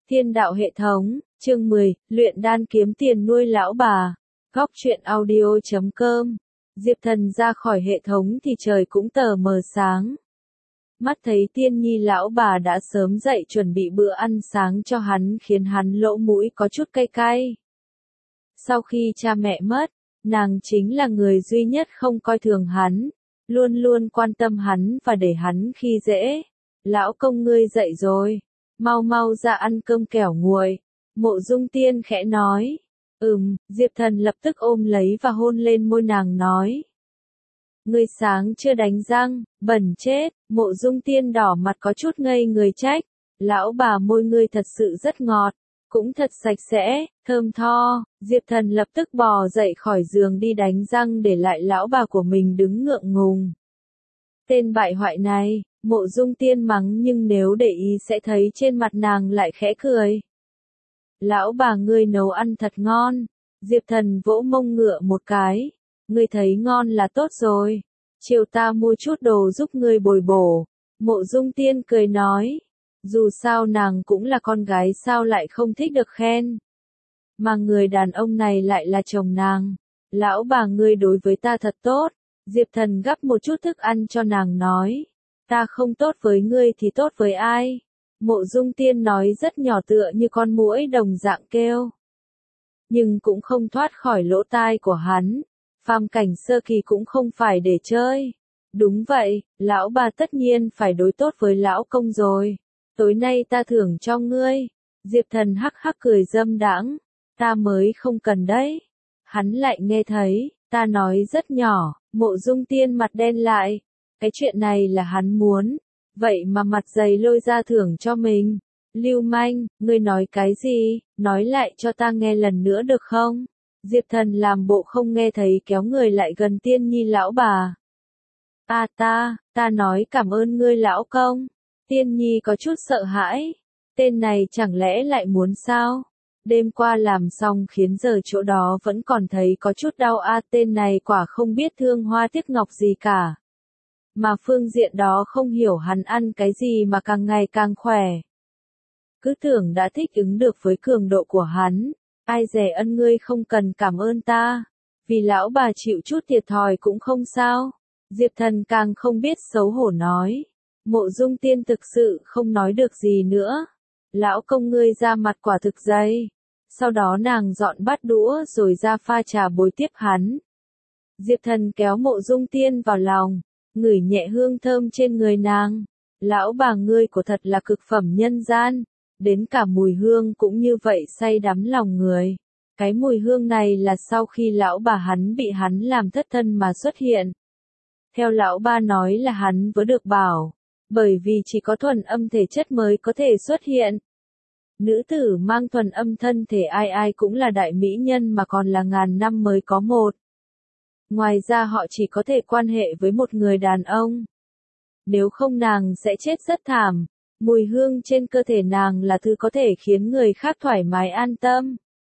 Thiên đạo hệ thống, chương 10, luyện đan kiếm tiền nuôi lão bà. Góc truyện audio.com. Diệp Thần ra khỏi hệ thống thì trời cũng tờ mờ sáng. Mắt thấy Tiên Nhi lão bà đã sớm dậy chuẩn bị bữa ăn sáng cho hắn khiến hắn lỗ mũi có chút cay cay. Sau khi cha mẹ mất, nàng chính là người duy nhất không coi thường hắn, luôn luôn quan tâm hắn và để hắn khi dễ. Lão công ngươi dậy rồi, mau mau ra ăn cơm kẻo nguội. Mộ Dung Tiên khẽ nói. Diệp Thần lập tức ôm lấy và hôn lên môi nàng nói. Ngươi sáng chưa đánh răng, bẩn chết. Mộ Dung Tiên đỏ mặt có chút ngây người trách. Lão bà môi ngươi thật sự rất ngọt, cũng thật sạch sẽ, thơm tho. Diệp Thần lập tức bò dậy khỏi giường đi đánh răng để lại lão bà của mình đứng ngượng ngùng. Tên bại hoại này, Mộ Dung Tiên mắng nhưng nếu để ý sẽ thấy trên mặt nàng lại khẽ cười. Lão bà ngươi nấu ăn thật ngon. Diệp Thần vỗ mông ngựa một cái. Ngươi thấy ngon là tốt rồi. Chiều ta mua chút đồ giúp ngươi bồi bổ. Mộ Dung Tiên cười nói. Dù sao nàng cũng là con gái sao lại không thích được khen. Mà người đàn ông này lại là chồng nàng. Lão bà ngươi đối với ta thật tốt. Diệp Thần gắp một chút thức ăn cho nàng nói. Ta không tốt với ngươi thì tốt với ai? Mộ Dung Tiên nói rất nhỏ tựa như con muỗi đồng dạng kêu. Nhưng cũng không thoát khỏi lỗ tai của hắn. Phàm cảnh sơ kỳ cũng không phải để chơi. Đúng vậy, lão bà tất nhiên phải đối tốt với lão công rồi. Tối nay ta thưởng cho ngươi. Diệp Thần hắc hắc cười dâm đãng. Ta mới không cần đấy. Hắn lại nghe thấy, ta nói rất nhỏ. Mộ Dung Tiên mặt đen lại. Cái chuyện này là hắn muốn. Vậy mà mặt dày lôi ra thưởng cho mình. Lưu manh, ngươi nói cái gì, nói lại cho ta nghe lần nữa được không? Diệp Thần làm bộ không nghe thấy kéo người lại gần Tiên Nhi lão bà. Ta nói cảm ơn ngươi lão công. Tiên Nhi có chút sợ hãi. Tên này chẳng lẽ lại muốn sao? Đêm qua làm xong khiến giờ chỗ đó vẫn còn thấy có chút đau tên này quả không biết thương hoa tiếc ngọc gì cả. Mà phương diện đó không hiểu hắn ăn cái gì mà càng ngày càng khỏe. Cứ tưởng đã thích ứng được với cường độ của hắn. Ai dè ân ngươi không cần cảm ơn ta. Vì lão bà chịu chút thiệt thòi cũng không sao. Diệp Thần càng không biết xấu hổ nói. Mộ Dung Tiên thực sự không nói được gì nữa. Lão công ngươi ra mặt quả thực dày. Sau đó nàng dọn bát đũa rồi ra pha trà bồi tiếp hắn. Diệp Thần kéo Mộ Dung Tiên vào lòng. Ngửi nhẹ hương thơm trên người nàng. Lão bà ngươi của thật là cực phẩm nhân gian. Đến cả mùi hương cũng như vậy say đắm lòng người. Cái mùi hương này là sau khi lão bà hắn bị hắn làm thất thân mà xuất hiện. Theo lão ba nói là hắn vừa được bảo. Bởi vì chỉ có thuần âm thể chất mới có thể xuất hiện. Nữ tử mang thuần âm thân thể ai ai cũng là đại mỹ nhân mà còn là ngàn năm mới có một. Ngoài ra họ chỉ có thể quan hệ với một người đàn ông. Nếu không nàng sẽ chết rất thảm. Mùi hương trên cơ thể nàng là thứ có thể khiến người khác thoải mái an tâm.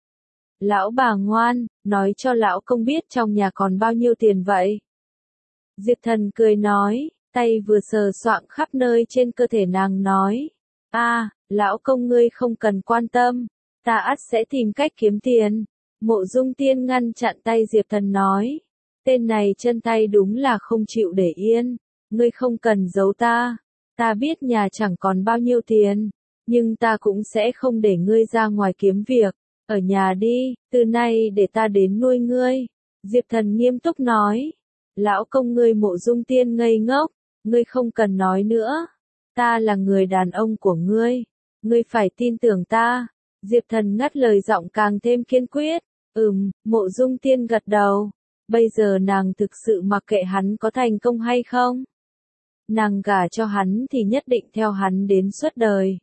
Lão bà ngoan, nói cho lão công biết trong nhà còn bao nhiêu tiền vậy? Diệp Thần cười nói, tay vừa sờ soạng khắp nơi trên cơ thể nàng nói. Lão công ngươi không cần quan tâm, ta ắt sẽ tìm cách kiếm tiền. Mộ Dung Tiên ngăn chặn tay Diệp Thần nói. Tên này chân tay đúng là không chịu để yên. Ngươi không cần giấu ta. Ta biết nhà chẳng còn bao nhiêu tiền. Nhưng ta cũng sẽ không để ngươi ra ngoài kiếm việc. Ở nhà đi, từ nay để ta đến nuôi ngươi. Diệp Thần nghiêm túc nói. Lão công ngươi Mộ Dung Tiên ngây ngốc. Ngươi không cần nói nữa. Ta là người đàn ông của ngươi. Ngươi phải tin tưởng ta. Diệp Thần ngắt lời giọng càng thêm kiên quyết. Mộ Dung Tiên gật đầu. Bây giờ nàng thực sự mặc kệ hắn có thành công hay không. Nàng gả cho hắn thì nhất định theo hắn đến suốt đời.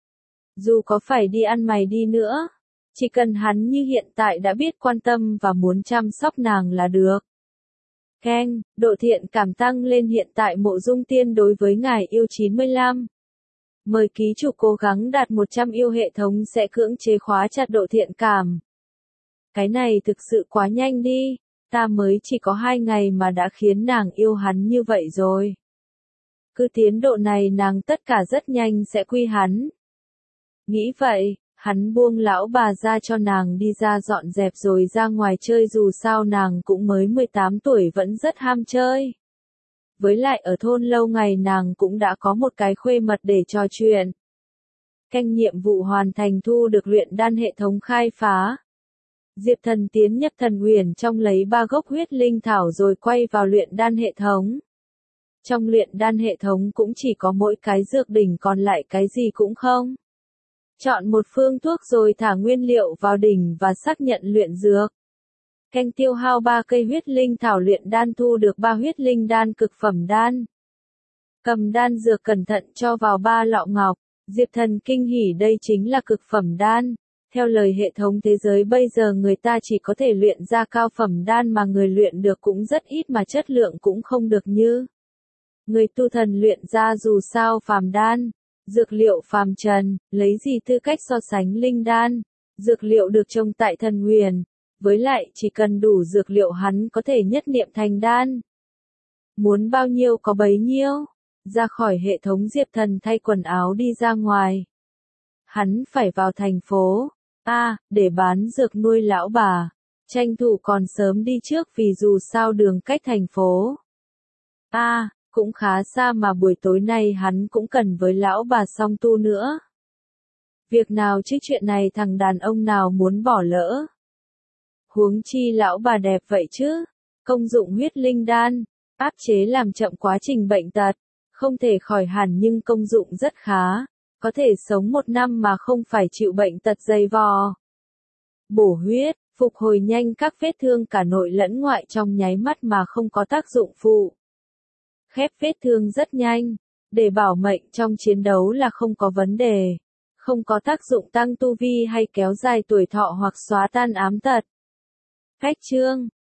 Dù có phải đi ăn mày đi nữa. Chỉ cần hắn như hiện tại đã biết quan tâm và muốn chăm sóc nàng là được. Keng, độ thiện cảm tăng lên hiện tại Mộ Dung Tiên đối với ngài yêu 95. Mời ký chủ cố gắng đạt 100 yêu hệ thống sẽ cưỡng chế khóa chặt độ thiện cảm. Cái này thực sự quá nhanh đi. Ta mới chỉ có 2 ngày mà đã khiến nàng yêu hắn như vậy rồi. Cứ tiến độ này nàng tất cả rất nhanh sẽ quy hắn. Nghĩ vậy, Hắn buông lão bà ra cho nàng đi ra dọn dẹp rồi ra ngoài chơi, dù sao nàng cũng mới 18 tuổi vẫn rất ham chơi. Với lại ở thôn lâu ngày nàng cũng đã có một cái khuê mật để trò chuyện. Canh nhiệm vụ hoàn thành, thu được luyện đan hệ thống khai phá. Diệp Thần tiến nhập Thần Uyển trong lấy 3 gốc huyết linh thảo rồi quay vào luyện đan hệ thống. Trong luyện đan hệ thống cũng chỉ có mỗi cái dược đỉnh, còn lại cái gì cũng không. Chọn một phương thuốc rồi thả nguyên liệu vào đỉnh và xác nhận luyện dược. Canh tiêu hao 3 cây huyết linh thảo luyện đan, thu được 3 huyết linh đan cực phẩm đan. Cầm đan dược cẩn thận cho vào 3 lọ ngọc. Diệp Thần kinh hỉ, đây chính là cực phẩm đan. Theo lời hệ thống thế giới bây giờ người ta chỉ có thể luyện ra cao phẩm đan mà người luyện được cũng rất ít, mà chất lượng cũng không được như người tu thần luyện ra. Dù sao phàm đan, dược liệu phàm trần, lấy gì tư cách so sánh linh đan. Dược liệu được trồng tại Thần Uyển, với lại chỉ cần đủ dược liệu hắn có thể nhất niệm thành đan. Muốn bao nhiêu có bấy nhiêu. Ra khỏi hệ thống, Diệp Thần thay quần áo đi ra ngoài. Hắn phải vào thành phố để bán dược nuôi lão bà. Tranh thủ còn sớm đi trước vì dù sao đường cách thành phố cũng khá xa, mà buổi tối nay hắn cũng cần với lão bà song tu nữa. Việc nào chứ chuyện này thằng đàn ông nào muốn bỏ lỡ. Huống chi lão bà đẹp vậy chứ. Công dụng huyết linh đan, áp chế làm chậm quá trình bệnh tật. Không thể khỏi hẳn nhưng công dụng rất khá. Có thể sống 1 năm mà không phải chịu bệnh tật dày vò. Bổ huyết, phục hồi nhanh các vết thương cả nội lẫn ngoại trong nháy mắt mà không có tác dụng phụ. Khép vết thương rất nhanh. Để bảo mệnh trong chiến đấu là không có vấn đề. Không có tác dụng tăng tu vi hay kéo dài tuổi thọ hoặc xóa tan ám tật. Phách chương